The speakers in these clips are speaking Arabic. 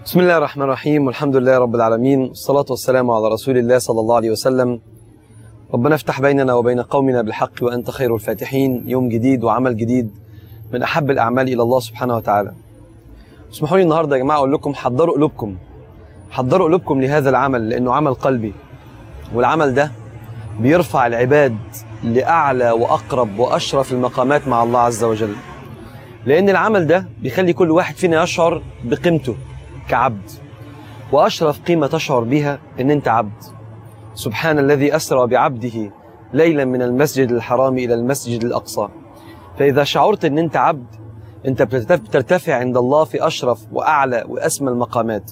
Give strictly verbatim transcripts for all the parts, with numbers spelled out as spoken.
بسم الله الرحمن الرحيم، والحمد لله رب العالمين، والصلاة والسلام على رسول الله صلى الله عليه وسلم. ربنا افتح بيننا وبين قومنا بالحق وأنت خير الفاتحين. يوم جديد وعمل جديد من أحب الأعمال إلى الله سبحانه وتعالى. اسمحوا لي النهاردة يا جماعة أقول لكم حضروا قلوبكم حضروا قلوبكم لهذا العمل، لأنه عمل قلبي، والعمل ده بيرفع العباد لأعلى وأقرب وأشرف المقامات مع الله عز وجل، لأن العمل ده بيخلي كل واحد فينا يشعر بقيمته كعبد، وأشرف قيمة تشعر بها إن أنت عبد. سبحان الذي أسرى بعبده ليلا من المسجد الحرام إلى المسجد الأقصى. فإذا شعرت إن أنت عبد، أنت بترتفع عند الله في أشرف وأعلى وأسمى المقامات.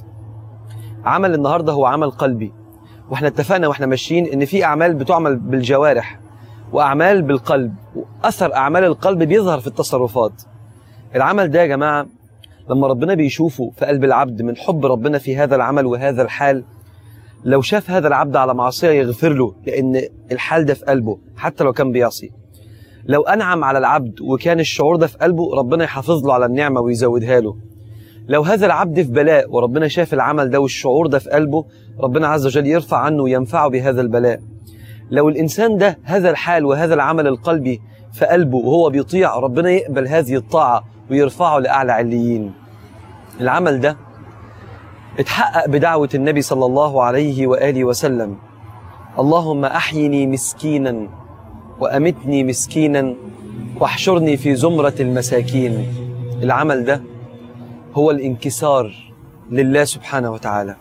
عمل النهاردة هو عمل قلبي، وإحنا اتفقنا وإحنا ماشيين إن في أعمال بتعمل بالجوارح وأعمال بالقلب، وأثر أعمال القلب بيظهر في التصرفات. العمل ده يا جماعة لما ربنا بيشوفه في قلب العبد من حب ربنا في هذا العمل وهذا الحال، لو شاف هذا العبد على معصية يغفر له، لأن الحال ده في قلبه حتى لو كان بيعصي. لو أنعم على العبد وكان الشعور ده في قلبه، ربنا يحافظ له على النعمة ويزودها له. لو هذا العبد في بلاء وربنا شاف العمل ده والشعور ده في قلبه، ربنا عز وجل يرفع عنه وينفعه بهذا البلاء. لو الإنسان ده هذا الحال وهذا العمل القلبي في قلبه وهو بيطيع، ربنا يقبل هذه الطاعة ويرفعه لأعلى عليين. العمل ده اتحقق بدعوة النبي صلى الله عليه وآله وسلم: اللهم أحيني مسكينا وأمتني مسكينا واحشرني في زمرة المساكين. العمل ده هو الانكسار لله سبحانه وتعالى،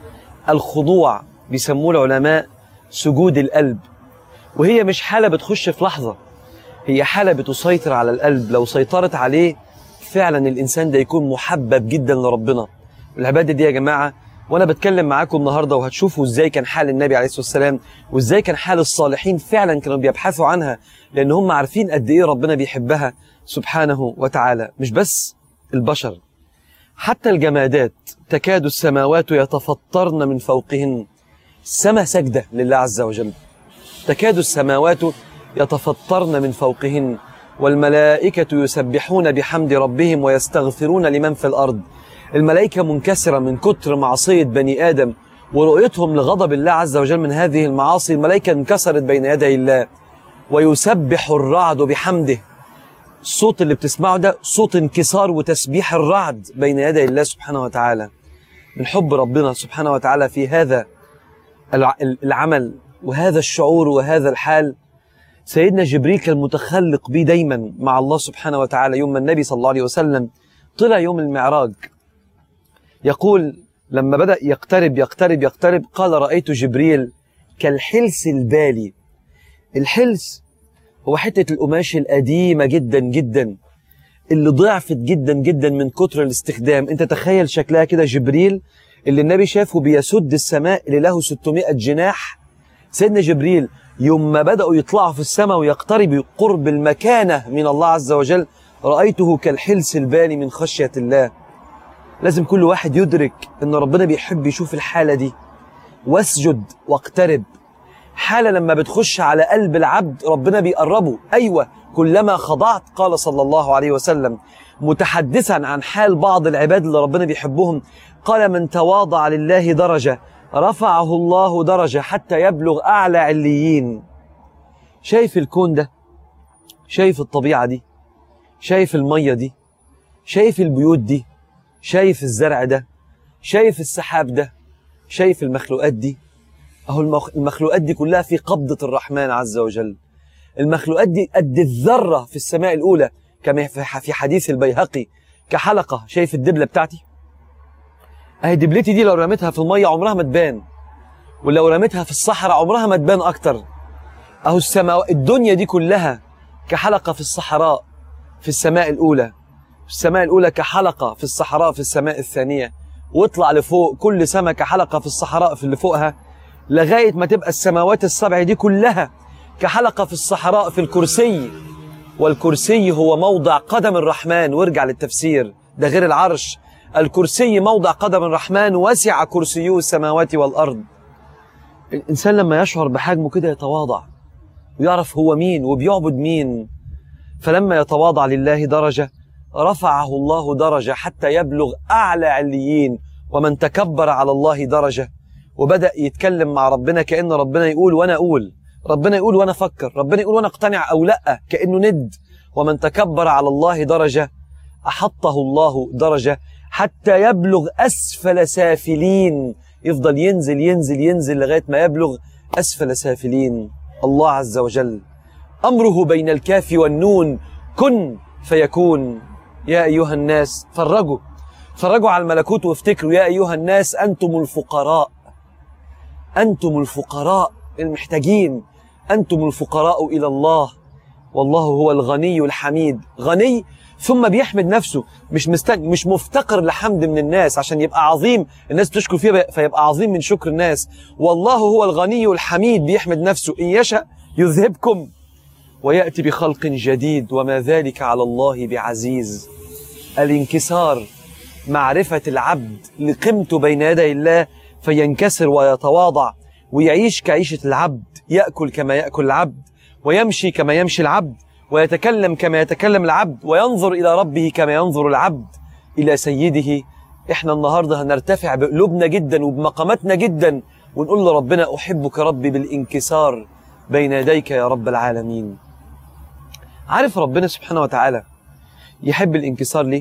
الخضوع، بيسموه العلماء سجود القلب. وهي مش حالة بتخش في لحظة، هي حالة بتسيطر على القلب. لو سيطرت عليه فعلا الإنسان ده يكون محبب جدا لربنا. العبادة دي يا جماعة، وأنا بتكلم معاكم النهاردة وهتشوفوا إزاي كان حال النبي عليه الصلاة والسلام، وإزاي كان حال الصالحين فعلا كانوا بيبحثوا عنها، لأن هم عارفين قد إيه ربنا بيحبها سبحانه وتعالى. مش بس البشر، حتى الجمادات تكاد السماوات يتفطرن من فوقهن. السماء سجدة لله عز وجل، تكاد السماوات يتفطرن من فوقهن، والملائكة يسبحون بحمد ربهم ويستغفرون لمن في الأرض. الملائكة منكسرة من كتر معصية بني آدم ورؤيتهم لغضب الله عز وجل من هذه المعاصي. الملائكة انكسرت بين يدي الله، ويسبح الرعد بحمده. الصوت اللي بتسمعه ده صوت انكسار وتسبيح الرعد بين يدي الله سبحانه وتعالى، من حب ربنا سبحانه وتعالى في هذا العمل وهذا الشعور وهذا الحال. سيدنا جبريل كان متخلق بيه دايما مع الله سبحانه وتعالى. يوم ما النبي صلى الله عليه وسلم طلع يوم المعراج، يقول لما بدأ يقترب يقترب يقترب قال: رأيت جبريل كالحلس البالي. الحلس هو حتة القماش القديمة جدا جدا اللي ضعفت جدا جدا من كتر الاستخدام. انت تخيل شكلها كده، جبريل اللي النبي شافه بيسد السماء اللي له ستمائة جناح. سيدنا جبريل يوم ما بدأوا يطلعوا في السماء ويقترب قرب المكانة من الله عز وجل، رأيته كالحلس البالي من خشية الله. لازم كل واحد يدرك ان ربنا بيحب يشوف الحالة دي. واسجد واقترب، حالة لما بتخش على قلب العبد ربنا بيقربه. أيوة، كلما خضعت، قال صلى الله عليه وسلم متحدثا عن حال بعض العباد اللي ربنا بيحبهم، قال: من تواضع لله درجة رفعه الله درجة حتى يبلغ أعلى عليين. شايف الكون ده؟ شايف الطبيعة دي؟ شايف المية دي؟ شايف البيوت دي؟ شايف الزرع ده؟ شايف السحاب ده؟ شايف المخلوقات دي؟ أهو المخلوقات دي كلها في قبضة الرحمن عز وجل. المخلوقات دي قد الذرة في السماء الأولى، كما في حديث البيهقي كحلقة. شايف الدبلة بتاعتي؟ أهي دبلتي دي لو رميتها في المية عمرها ما تبان، ولو رميتها في الصحراء عمرها ما تبان أكتر. أهو السماء الدنيا دي كلها كحلقة في الصحراء في السماء الأولى، في السماء الأولى كحلقة في الصحراء في السماء الثانية، واطلع لفوق كل سماء كحلقة في الصحراء في اللي فوقها، لغاية ما تبقى السماوات السبع دي كلها كحلقة في الصحراء في الكرسي. والكرسي هو موضع قدم الرحمن. وارجع للتفسير ده غير العرش. الكرسي موضع قدم الرحمن، وسع كرسيه السماوات والأرض. الإنسان لما يشعر بحجمه كده يتواضع ويعرف هو مين وبيعبد مين. فلما يتواضع لله درجة رفعه الله درجة حتى يبلغ أعلى عليين. ومن تكبر على الله درجة. وبدأ يتكلم مع ربنا كأن ربنا يقول وأنا أقول، ربنا يقول وأنا أفكر، ربنا يقول وأنا أقتنع أو لأ، كأنه ند. ومن تكبر على الله درجة أحطه الله درجة حتى يبلغ أسفل سافلين، يفضل ينزل ينزل ينزل لغاية ما يبلغ أسفل سافلين. الله عز وجل أمره بين الكاف والنون، كن فيكون. يا أيها الناس، فرجوا فرجوا على الملكوت وافتكروا، يا أيها الناس أنتم الفقراء، أنتم الفقراء المحتاجين، أنتم الفقراء إلى الله والله هو الغني الحميد. غني ثم بيحمد نفسه، مش مستج... مش مفتقر لحمد من الناس عشان يبقى عظيم الناس تشكر فيه فيبقى عظيم من شكر الناس. والله هو الغني الحميد، بيحمد نفسه. إن يشاء يذهبكم ويأتي بخلق جديد وما ذلك على الله بعزيز. الانكسار، معرفة العبد لقيمته بين يدي الله فينكسر ويتواضع ويعيش كعيشة العبد، يأكل كما يأكل العبد، ويمشي كما يمشي العبد، ويتكلم كما يتكلم العبد، وينظر إلى ربه كما ينظر العبد إلى سيده. إحنا النهاردة هنرتفع بقلوبنا جدا وبمقاماتنا جدا ونقول لربنا أحبك ربي بالانكسار بين يديك يا رب العالمين. عارف ربنا سبحانه وتعالى يحب الانكسار ليه؟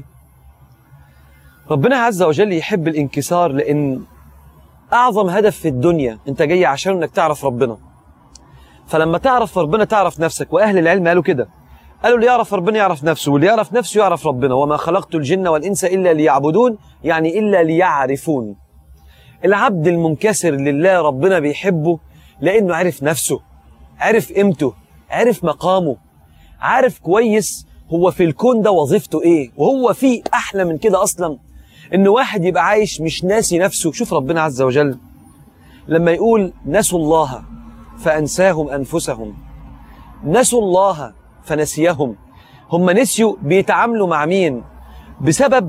ربنا عز وجل يحب الانكسار لأن أعظم هدف في الدنيا أنت جاي عشان أنك تعرف ربنا. فلما تعرف ربنا تعرف نفسك، وأهل العلم قالوا كده، قالوا اللي يعرف ربنا يعرف نفسه، واللي يعرف نفسه يعرف ربنا. وما خلقت الجن والإنس إلا ليعبدون، يعني إلا ليعرفون. العبد المنكسر لله ربنا بيحبه لأنه عرف نفسه، عرف قيمته، عرف مقامه، عارف كويس هو في الكون ده وظيفته إيه. وهو فيه أحلى من كده أصلا إن واحد يبقى عايش مش ناسي نفسه. شوف ربنا عز وجل لما يقول نسوا الله فأنساهم أنفسهم، نسوا الله فنسيهم. هم نسيوا بيتعاملوا مع مين؟ بسبب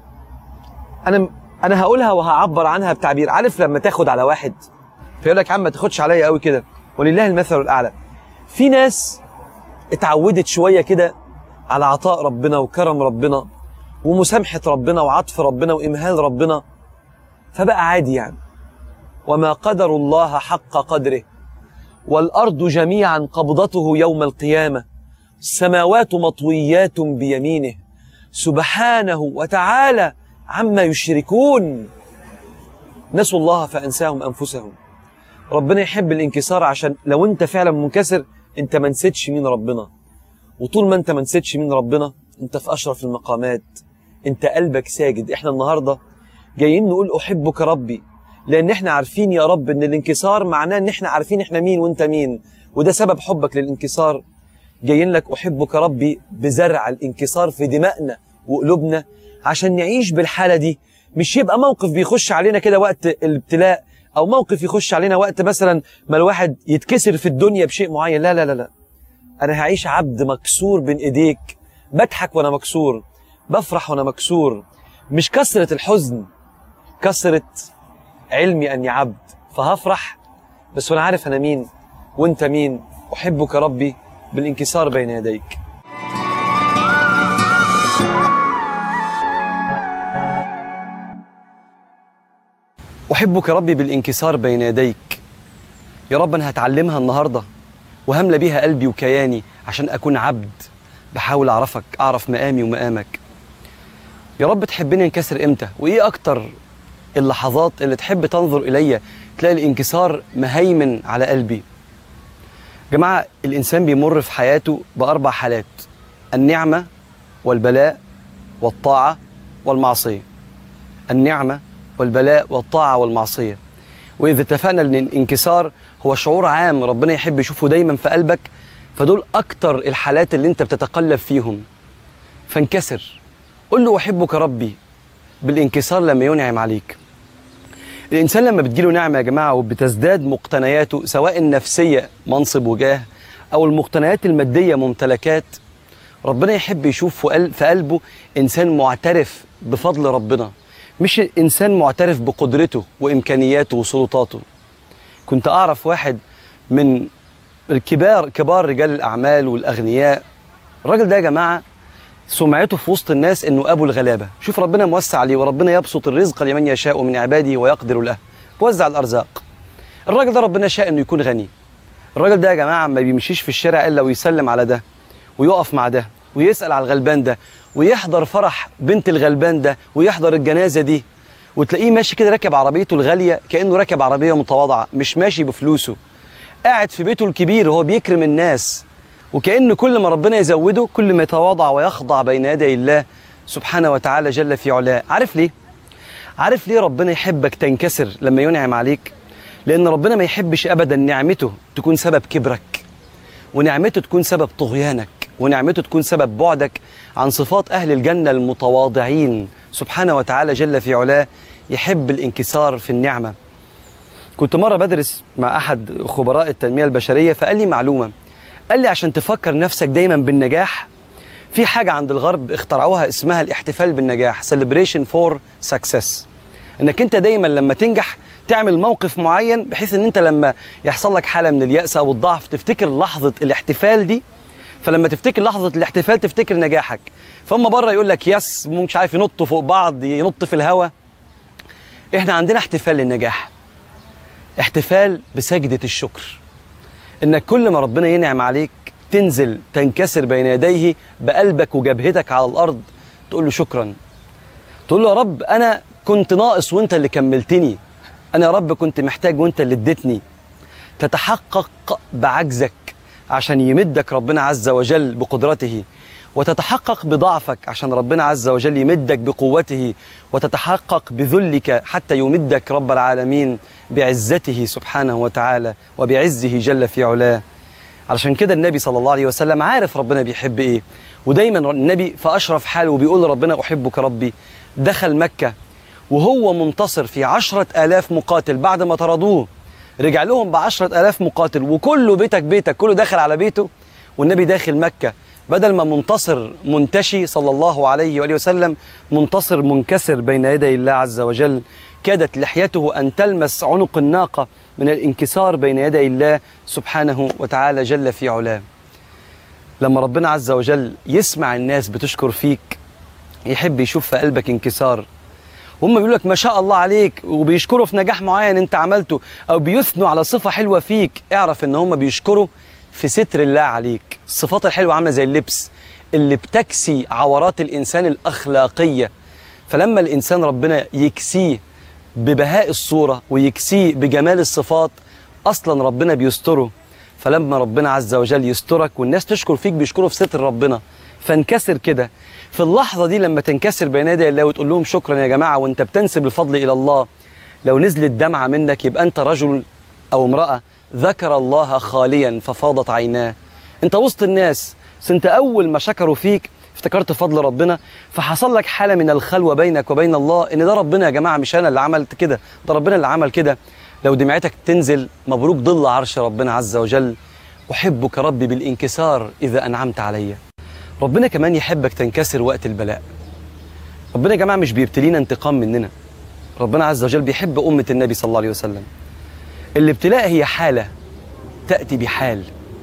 أنا أنا هقولها وهعبر عنها بتعبير. عارف لما تاخد على واحد فيقول لك يا عم ما تاخدش عليا قوي كده، ولله المثل الأعلى. في ناس اتعودت شوية كده على عطاء ربنا وكرم ربنا ومسامحة ربنا وعطف ربنا وإمهال ربنا، فبقى عادي يعني. وما قدر الله حق قدره، والأرض جميعا قبضته يوم القيامة، السماوات مطويات بيمينه سبحانه وتعالى عما يشركون. نسوا الله فأنساهم أنفسهم. ربنا يحب الانكسار عشان لو أنت فعلا منكسر أنت ما نسيتش مين ربنا. وطول ما أنت ما نسيتش مين ربنا أنت في أشرف المقامات، أنت قلبك ساجد. إحنا النهاردة جايين نقول أحبك ربي لأن إحنا عارفين يا رب إن الانكسار معناه إن إحنا عارفين إحنا مين وإنت مين، وده سبب حبك للانكسار. جايين لك أحبك ربي بزرع الانكسار في دمائنا وقلوبنا عشان نعيش بالحالة دي. مش يبقى موقف بيخش علينا كده وقت الابتلاء، أو موقف يخش علينا وقت مثلا ما الواحد يتكسر في الدنيا بشيء معين. لا لا لا لا، أنا هعيش عبد مكسور بين إيديك، بضحك وأنا مكسور، بفرح وأنا مكسور. مش كسرة الحزن، كسرة علمي أني عبد، فهفرح بس وأنا عارف أنا مين وأنت مين. أحبك ربي بالانكسار بين يديك. أحبك ربي بالانكسار بين يديك. يا رب أنا هتعلمها النهاردة وهملى بيها قلبي وكياني عشان أكون عبد بحاول أعرفك، أعرف مقامي ومقامك. يا رب تحبني انكسر إمتى؟ وإيه أكتر اللحظات اللي تحب تنظر إلي تلاقي الانكسار مهيمن على قلبي؟ جماعة، الإنسان بيمر في حياته بأربع حالات: النعمة والبلاء والطاعة والمعصية. النعمة والبلاء والطاعة والمعصية. وإذا اتفقنا أن الانكسار هو شعور عام ربنا يحب يشوفه دايما في قلبك، فدول أكتر الحالات اللي أنت بتتقلب فيهم. فانكسر، قل له أحبك ربي بالانكسار لما ينعم عليك. الإنسان لما بتجيله نعمة يا جماعة وبتزداد مقتنياته سواء النفسية منصب وجاه أو المقتنيات المادية ممتلكات، ربنا يحب يشوف في قلبه إنسان معترف بفضل ربنا، مش إنسان معترف بقدرته وإمكانياته وسلطاته. كنت أعرف واحد من الكبار كبار رجال الأعمال والأغنياء. الراجل ده يا جماعة سمعته في وسط الناس انه ابو الغلابه. شوف ربنا موسع عليه، وربنا يبسط الرزق لمن يشاء من عباده ويقدر له، بوزع الارزاق. الراجل ده ربنا شاء انه يكون غني. الراجل ده يا جماعه ما بيمشيش في الشارع الا ويسلم على ده ويقف مع ده ويسال على الغلبان ده ويحضر فرح بنت الغلبان ده ويحضر الجنازه دي، وتلاقيه ماشي كده راكب عربيته الغاليه كانه راكب عربيه متواضعه، مش ماشي بفلوسه، قاعد في بيته الكبير وهو بيكرم الناس، وكأن كل ما ربنا يزوده كل ما يتواضع ويخضع بين يدي الله سبحانه وتعالى جل في علاه. عارف ليه؟ عارف ليه ربنا يحبك تنكسر لما ينعم عليك؟ لأن ربنا ما يحبش أبدا نعمته تكون سبب كبرك، ونعمته تكون سبب طغيانك، ونعمته تكون سبب بعدك عن صفات أهل الجنة المتواضعين سبحانه وتعالى جل في علاه. يحب الانكسار في النعمة. كنت مرة بدرس مع أحد خبراء التنمية البشرية فقال لي معلومة، قال لي عشان تفكر نفسك دايما بالنجاح في حاجة عند الغرب اخترعوها اسمها الاحتفال بالنجاح، celebration for success. انك انت دايما لما تنجح تعمل موقف معين بحيث ان انت لما يحصل لك حالة من اليأس او الضعف تفتكر لحظة الاحتفال دي، فلما تفتكر لحظة الاحتفال تفتكر نجاحك. فهم بره يقول لك يس مش عارف ينطوا فوق بعض، ينط في الهواء. احنا عندنا احتفال للنجاح، احتفال بسجدة الشكر، انك كل ما ربنا ينعم عليك تنزل تنكسر بين يديه بقلبك وجبهتك على الارض تقول له شكرا، تقول له يا رب انا كنت ناقص وانت اللي كملتني، انا يا رب كنت محتاج وانت اللي اديتني. تتحقق بعجزك عشان يمدك ربنا عز وجل بقدرته، وتتحقق بضعفك عشان ربنا عز وجل يمدك بقوته، وتتحقق بذلك حتى يمدك رب العالمين بعزته سبحانه وتعالى وبعزه جل في علاه. علشان كده النبي صلى الله عليه وسلم عارف ربنا بيحب ايه، ودايما النبي في أشرف حاله وبيقول ربنا أحبك ربي. دخل مكة وهو منتصر في عشرة آلاف مقاتل، بعد ما طردوه رجع لهم بعشرة آلاف مقاتل، وكله بيتك بيتك كله داخل على بيته، والنبي داخل مكة بدل ما منتصر منتشي صلى الله عليه وآله وسلم منتصر منكسر بين يدي الله عز وجل. كادت لحيته أن تلمس عنق الناقة من الانكسار بين يدي الله سبحانه وتعالى جل في علاه. لما ربنا عز وجل يسمع الناس بتشكر فيك يحب يشوف في قلبك انكسار، وهم بيقول لك ما شاء الله عليك وبيشكروا في نجاح معين انت عملته او بيثنوا على صفة حلوة فيك، اعرف ان هم بيشكروا في ستر الله عليك. الصفات الحلوة عاملة زي اللبس اللي بتكسي عورات الإنسان الأخلاقية، فلما الإنسان ربنا يكسيه ببهاء الصورة ويكسيه بجمال الصفات أصلا ربنا بيستره. فلما ربنا عز وجل يسترك والناس تشكر فيك بيشكروا في ستر ربنا، فانكسر كده في اللحظة دي. لما تنكسر بين يدي الله وتقول لهم شكرا يا جماعة وانت بتنسب الفضل إلى الله، لو نزلت دمعة منك يبقى أنت رجل أو امرأة ذكر الله خاليا ففاضت عيناه. انت وسط الناس بس انت أول ما شكروا فيك افتكرت فضل ربنا، فحصل لك حالة من الخلوة بينك وبين الله ان ده ربنا يا جماعة، مش أنا اللي عملت كده، ده ربنا اللي عمل كده. لو دمعتك تنزل مبروك ظل عرش ربنا عز وجل. أحبك ربي بالانكسار إذا أنعمت علي. ربنا كمان يحبك تنكسر وقت البلاء. ربنا يا جماعة مش بيبتلينا انتقام مننا، ربنا عز وجل بيحب أمة النبي صلى الله عليه وسلم. الابتلاء هي حالة تأتي بحال،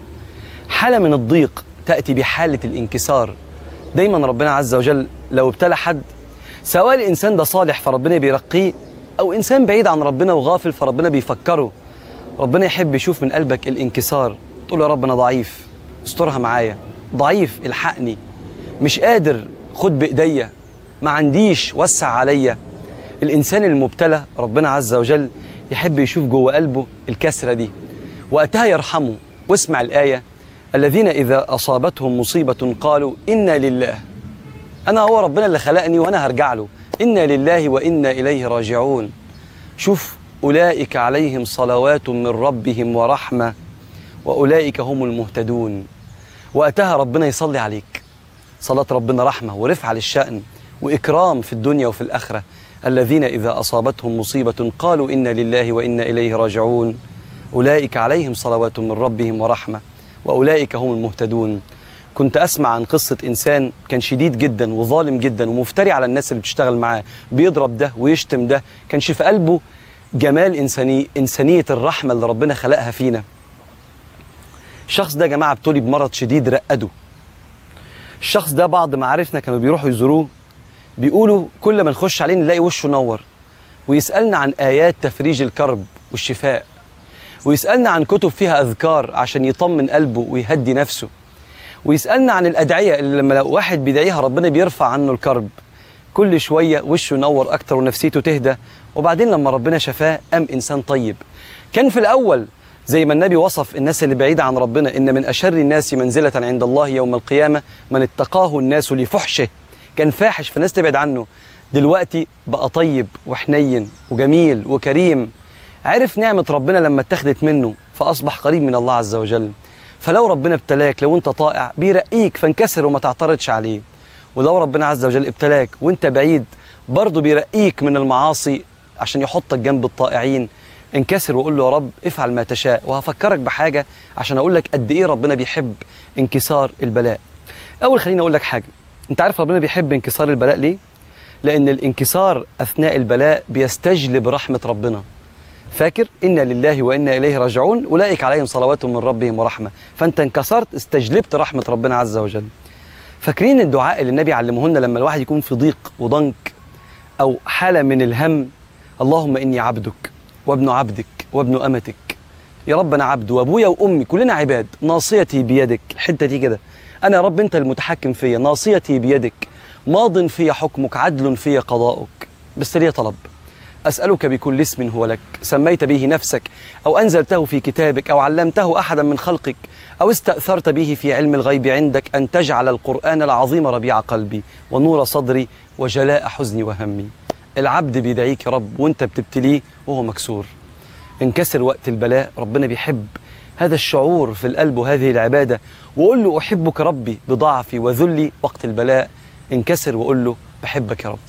حالة من الضيق تأتي بحالة الانكسار. دايما ربنا عز وجل لو ابتلى حد، سواء الإنسان ده صالح فربنا بيرقيه أو إنسان بعيد عن ربنا وغافل فربنا بيفكره، ربنا يحب يشوف من قلبك الانكسار. تقول يا رب أنا ضعيف استرها معايا، ضعيف الحقني، مش قادر خد بإيديا، ما عنديش وسع عليا. الإنسان المبتلى ربنا عز وجل يحب يشوف جوه قلبه الكسرة دي، وقتها يرحمه. واسمع الآية: الذين إذا أصابتهم مصيبة قالوا إنا لله، أنا هو ربنا اللي خلقني وأنا هرجع له، إنا لله وإنا إليه راجعون. شوف أولئك عليهم صلوات من ربهم ورحمة وأولئك هم المهتدون. وقتها ربنا يصلي عليك صلاة ربنا رحمة ورفعة للشأن وإكرام في الدنيا وفي الآخرة. الذين إذا أصابتهم مصيبة قالوا إنا لله وإنا إليه راجعون أولئك عليهم صلوات من ربهم ورحمة وأولئك هم المهتدون. كنت أسمع عن قصة إنسان كان شديد جدا وظالم جدا ومفتري على الناس اللي بتشتغل معاه، بيضرب ده ويشتم ده، كانش في قلبه جمال إنساني إنسانية الرحمة اللي ربنا خلقها فينا. الشخص ده يا جماعة ابتلي بمرض شديد رقده. الشخص ده بعض معارفنا كانوا بيروحوا يزوروه، بيقولوا كل ما نخش عليه نلاقي وشه نور، ويسألنا عن آيات تفريج الكرب والشفاء، ويسألنا عن كتب فيها أذكار عشان يطمن قلبه ويهدي نفسه، ويسألنا عن الأدعية اللي لما لو واحد بيدعيها ربنا بيرفع عنه الكرب. كل شوية وشه ينور أكتر ونفسيته تهدى، وبعدين لما ربنا شفاه قام إنسان طيب. كان في الأول زي ما النبي وصف الناس اللي بعيدة عن ربنا إن من أشر الناس منزلة عند الله يوم القيامة من اتقاه الناس لفحشه، كان فاحش فالناس تبعد عنه. دلوقتي بقى طيب وحنين وجميل وكريم، عرف نعمة ربنا لما اتخذت منه فأصبح قريب من الله عز وجل. فلو ربنا ابتلاك لو انت طائع بيرقيك فانكسر وما تعترضش عليه، ولو ربنا عز وجل ابتلاك وانت بعيد برضه بيرقيك من المعاصي عشان يحطك جنب الطائعين، انكسر وقول له يا رب افعل ما تشاء. وهفكرك بحاجة عشان اقول لك قد ايه ربنا بيحب انكسار البلاء. اول خليني اقول لك حاجة، انت عارف ربنا بيحب انكسار البلاء ليه؟ لان الانكسار اثناء البلاء بيستجلب رحمة ربنا. فاكر إنا لله وإنا إليه راجعون أولئك عليهم صلوات من ربهم ورحمة، فأنت انكسرت استجلبت رحمة ربنا عز وجل. فاكرين الدعاء اللي النبي علمه لنا لما الواحد يكون في ضيق وضنك أو حالة من الهم؟ اللهم إني عبدك وابن عبدك وابن أمتك. يا رب أنا عبد وأبويا وأمي كلنا عباد، ناصيتي بيدك. الحتة دي كده، أنا يا رب أنت المتحكم فيا، ناصيتي بيدك، ماض في حكمك، عدل في قضاؤك. بس ليه طلب، أسألك بكل اسم هو لك سميت به نفسك أو أنزلته في كتابك أو علمته أحدا من خلقك أو استأثرت به في علم الغيب عندك أن تجعل القرآن العظيم ربيع قلبي ونور صدري وجلاء حزني وهمي. العبد بيدعيك يا رب وانت بتبتليه وهو مكسور. انكسر وقت البلاء، ربنا بيحب هذا الشعور في القلب وهذه العبادة. وقول له أحبك ربي بضعفي وذلي وقت البلاء. انكسر وقول له بحبك يا رب.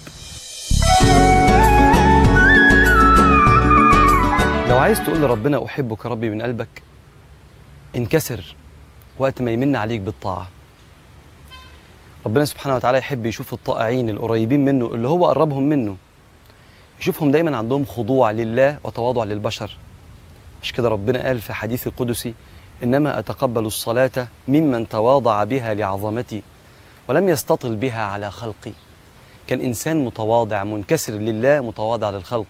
لو عايز تقول لربنا أحبك ربي من قلبك، انكسر وقت ما يمن عليك بالطاعة. ربنا سبحانه وتعالى يحب يشوف الطائعين القريبين منه اللي هو قربهم منه، يشوفهم دايما عندهم خضوع لله وتواضع للبشر. مش كده ربنا قال في حديث القدسي إنما أتقبل الصلاة ممن تواضع بها لعظمتي ولم يستطل بها على خلقي. كان إنسان متواضع منكسر لله متواضع للخلق.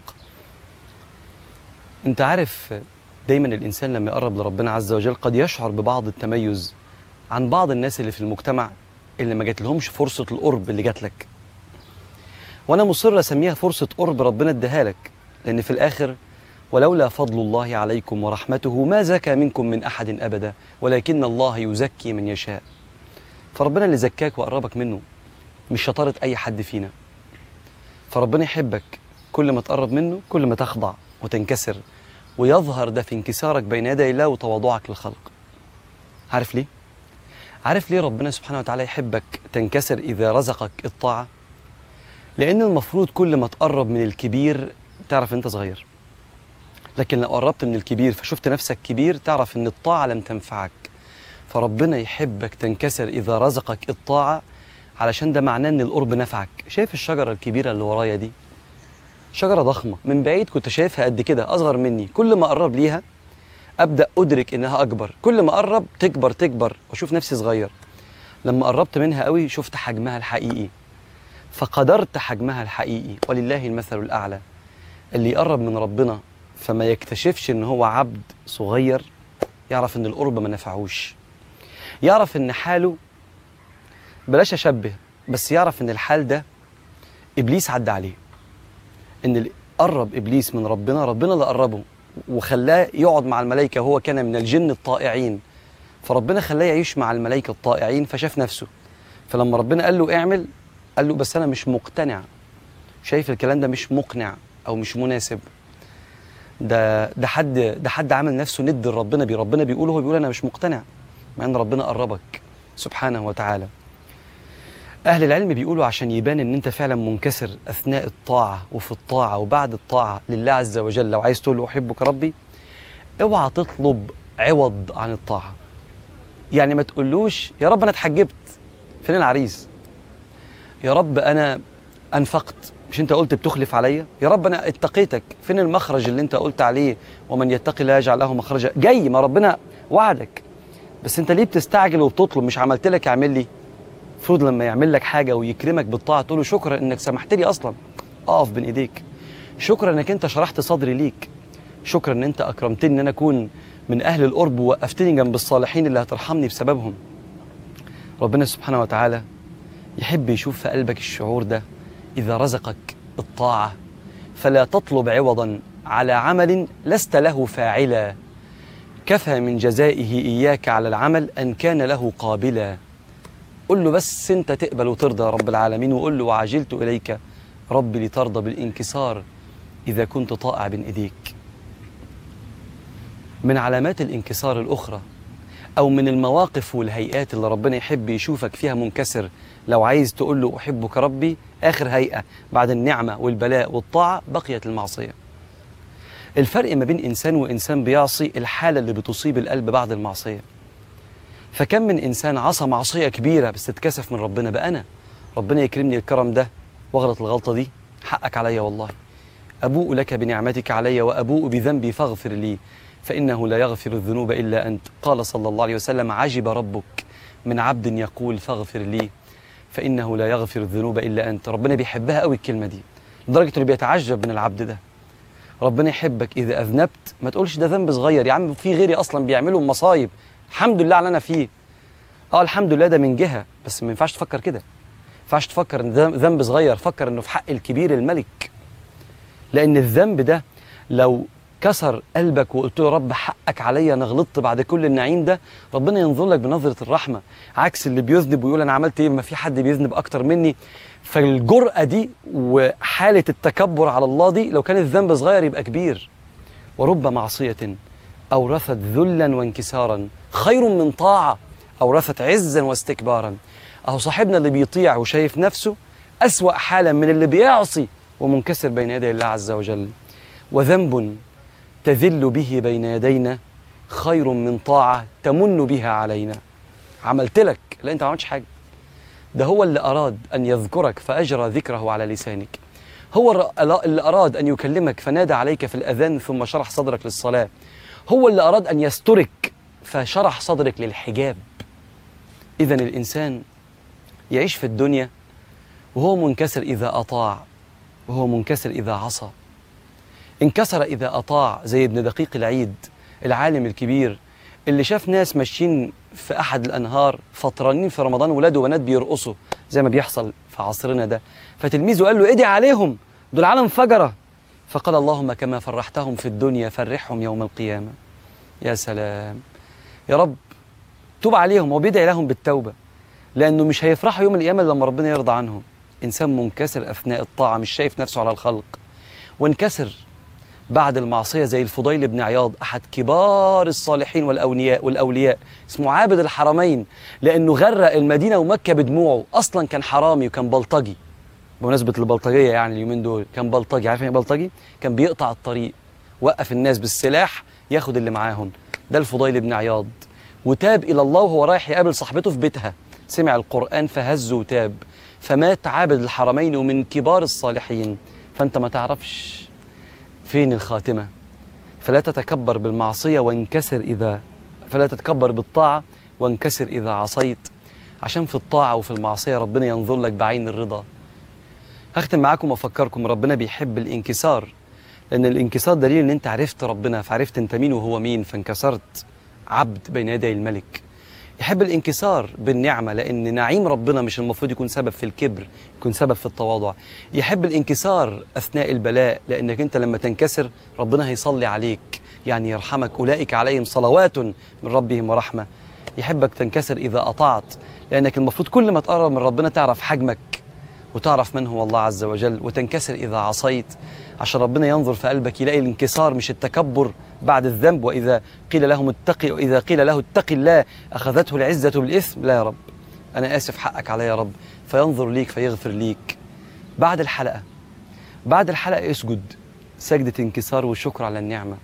انت عارف دايما الإنسان لما يقرب لربنا عز وجل قد يشعر ببعض التميز عن بعض الناس اللي في المجتمع اللي ما جات لهمش فرصة القرب اللي جات لك. وانا مصر اسميها فرصة قرب ربنا اداها لك، لان في الاخر ولولا فضل الله عليكم ورحمته ما زكى منكم من احد ابدا ولكن الله يزكي من يشاء. فربنا اللي زكاك وقربك منه، مش شطارة اي حد فينا. فربنا يحبك كل ما تقرب منه كل ما تخضع وتنكسر، ويظهر ده في انكسارك بين يدي الله وتواضعك للخلق. عارف ليه؟ عارف ليه ربنا سبحانه وتعالى يحبك تنكسر إذا رزقك الطاعة؟ لأن المفروض كل ما تقرب من الكبير تعرف أنت صغير، لكن لو قربت من الكبير فشفت نفسك كبير تعرف أن الطاعة لم تنفعك. فربنا يحبك تنكسر إذا رزقك الطاعة، علشان ده معناه أن القرب نفعك. شايف الشجرة الكبيرة اللي ورايا دي؟ شجرة ضخمة، من بعيد كنت شايفها قد كده أصغر مني، كل ما أقرب ليها أبدأ أدرك إنها أكبر، كل ما أقرب تكبر تكبر وأشوف نفسي صغير. لما قربت منها قوي شفت حجمها الحقيقي فقدرت حجمها الحقيقي. ولله المثل الأعلى. اللي يقرب من ربنا فما يكتشفش إن هو عبد صغير يعرف إن القرب ما نفعوش، يعرف إن حاله، بلاش أشبه، بس يعرف إن الحال ده إبليس عدى عليه. إن اللي قرب إبليس من ربنا ربنا اللي قربه وخلاه يقعد مع الملائكة، وهو كان من الجن الطائعين، فربنا خلاه يعيش مع الملائكة الطائعين فشاف نفسه. فلما ربنا قال له اعمل قال له بس أنا مش مقتنع، شايف الكلام ده مش مقنع أو مش مناسب. ده ده حد ده حد عامل نفسه ند لربنا، بي ربنا بيقول هو بيقول أنا مش مقتنع، مع أن ربنا قربك سبحانه وتعالى. أهل العلم بيقولوا عشان يبان إن أنت فعلا منكسر أثناء الطاعة وفي الطاعة وبعد الطاعة لله عز وجل، لو عايز تقول له أحبك ربي اوعى تطلب عوض عن الطاعة. يعني ما تقولوش يا رب أنا اتحجبت، فين العريس؟ يا رب أنا أنفقت، مش أنت قلت بتخلف عليا؟ يا رب أنا اتقيتك، فين المخرج اللي أنت قلت عليه ومن يتقي الله يجعل له مخرجا؟ جاي، ما ربنا وعدك، بس أنت ليه بتستعجل وبتطلب؟ مش عملت لك اعمل لي؟ المفروض لما يعمل لك حاجة ويكرمك بالطاعة تقول له شكرا إنك سمحت لي أصلا أقف بين إيديك، شكرا إنك أنت شرحت صدري ليك، شكرا إن أنت أكرمتني إن أنا أكون من أهل القرب ووقفتني جنب الصالحين اللي هترحمني بسببهم. ربنا سبحانه وتعالى يحب يشوف في قلبك الشعور ده إذا رزقك الطاعة، فلا تطلب عوضا على عمل لست له فاعلا، كفى من جزائه إياك على العمل أن كان له قابلا. قل له بس أنت تقبل وترضى يا رب العالمين، وقل له وعجلت إليك ربي لترضى بالانكسار إذا كنت طائع بين إيديك. من علامات الانكسار الأخرى أو من المواقف والهيئات اللي ربنا يحب يشوفك فيها منكسر، لو عايز تقول له أحبك ربي، آخر هيئة بعد النعمة والبلاء والطاعة بقيت المعصية. الفرق ما بين إنسان وإنسان بيعصي الحالة اللي بتصيب القلب بعد المعصية. فكم من إنسان عصى معصية كبيرة بس اتكسف من ربنا، بقى أنا ربنا يكرمني الكرم ده واغلط الغلطة دي، حقك عليا والله، أبوء لك بنعمتك علي وأبوء بذنبي فاغفر لي فإنه لا يغفر الذنوب إلا أنت. قال صلى الله عليه وسلم عجب ربك من عبد يقول فاغفر لي فإنه لا يغفر الذنوب إلا أنت. ربنا بيحبها قوي الكلمة دي لدرجة إنه بيتعجب من العبد ده. ربنا يحبك إذا أذنبت ما تقولش ده ذنب صغير، يا عم في غيري أصلا بيعملوا مصايب، الحمد لله على أنا فيه. آه الحمد لله ده من جهة، بس ما ينفعش تفكر كده، ما ينفعش تفكر إن ده ذنب صغير، فكر إنه في حق الكبير الملك. لأن الذنب ده لو كسر قلبك وقلت له رب حقك عليا أنا غلطت بعد كل النعيم ده، ربنا ينظر لك بنظرة الرحمة، عكس اللي بيذنب ويقول أنا عملت إيه، ما في حد بيذنب أكتر مني. فالجرأة دي وحالة التكبر على الله دي لو كان الذنب صغير يبقى كبير. ورب معصية أورثت ذلا وانكسارا خير من طاعة أورثت عزا واستكبارا. أهو صاحبنا اللي بيطيع وشايف نفسه أسوأ حالا من اللي بيعصي ومنكسر بين يدي الله عز وجل. وذنب تذل به بين يدينا خير من طاعة تمن بها علينا. عملت لك، لا أنت ما عملتش حاجة، ده هو اللي أراد أن يذكرك فأجرى ذكره على لسانك، هو اللي أراد أن يكلمك فنادى عليك في الأذان ثم شرح صدرك للصلاة، هو اللي أراد أن يسترك فشرح صدرك للحجاب. إذن الإنسان يعيش في الدنيا وهو منكسر إذا أطاع وهو منكسر إذا عصى. انكسر إذا أطاع زي ابن دقيق العيد العالم الكبير اللي شاف ناس ماشيين في أحد الأنهار فطرانين في رمضان، ولاد وبنات بيرقصوا زي ما بيحصل في عصرنا ده، فتلميذه قال له ادعي عليهم دول عالم فجرة، فقال اللهم كما فرحتهم في الدنيا فرحهم يوم القيامة. يا سلام يا رب، توب عليهم. هو بيدعي لهم بالتوبة لأنه مش هيفرحوا يوم القيامة لما ربنا يرضى عنهم. إنسان منكسر أثناء الطاعة مش شايف نفسه على الخلق، وانكسر بعد المعصية زي الفضيل بن عياض أحد كبار الصالحين والأولياء والأولياء اسمه عابد الحرمين، لأنه غرق المدينة ومكة بدموعه. أصلا كان حرامي وكان بلطجي، بمناسبة البلطجية يعني اليومين دول كان بلطجي. عارفين ايه بلطجي؟ كان بيقطع الطريق، وقف الناس بالسلاح ياخد اللي معاهم. ده الفضيل بن عياض، وتاب إلى الله وهو رايح يقابل صاحبته في بيتها، سمع القرآن فهز وتاب، فمات عابد الحرمين ومن كبار الصالحين. فأنت ما تعرفش فين الخاتمة، فلا تتكبر بالمعصية وانكسر إذا فلا تتكبر بالطاعة وانكسر إذا عصيت، عشان في الطاعة وفي المعصية ربنا ينظر لك بعين الرضا. هختم معاكم وأفكركم ربنا بيحب الانكسار، لأن الانكسار دليل إن أنت عرفت ربنا، فعرفت أنت مين وهو مين، فانكسرت عبد بين يدي الملك. يحب الانكسار بالنعمة، لأن نعيم ربنا مش المفروض يكون سبب في الكبر، يكون سبب في التواضع. يحب الانكسار أثناء البلاء، لأنك أنت لما تنكسر ربنا هيصلي عليك، يعني يرحمك، أولئك عليهم صلوات من ربهم ورحمة. يحبك تنكسر إذا أطعت، لأنك المفروض كل ما تقرب من ربنا تعرف حجمك وتعرف من هو الله عز وجل، وتنكسر إذا عصيت عشان ربنا ينظر في قلبك يلاقي الانكسار مش التكبر بعد الذنب. وإذا قيل لهم اتقي وإذا قيل له اتق الله أخذته العزة بالإثم، لا يا رب أنا آسف حقك علي يا رب، فينظر ليك فيغفر ليك. بعد الحلقة بعد الحلقة اسجد سجدة انكسار وشكر على النعمة،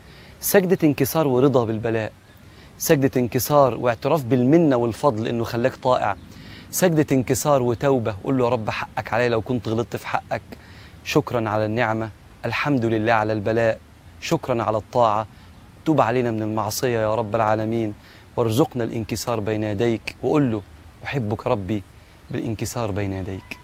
سجدة انكسار ورضا بالبلاء، سجدة انكسار واعتراف بالمنة والفضل إنه خلاك طائع، سجدة انكسار وتوبة، قول له يا رب حقك علي لو كنت غلطت في حقك، شكرا على النعمة، الحمد لله على البلاء، شكرا على الطاعة، توب علينا من المعصية يا رب العالمين، وارزقنا الانكسار بين يديك. وقول له أحبك ربي بالانكسار بين يديك.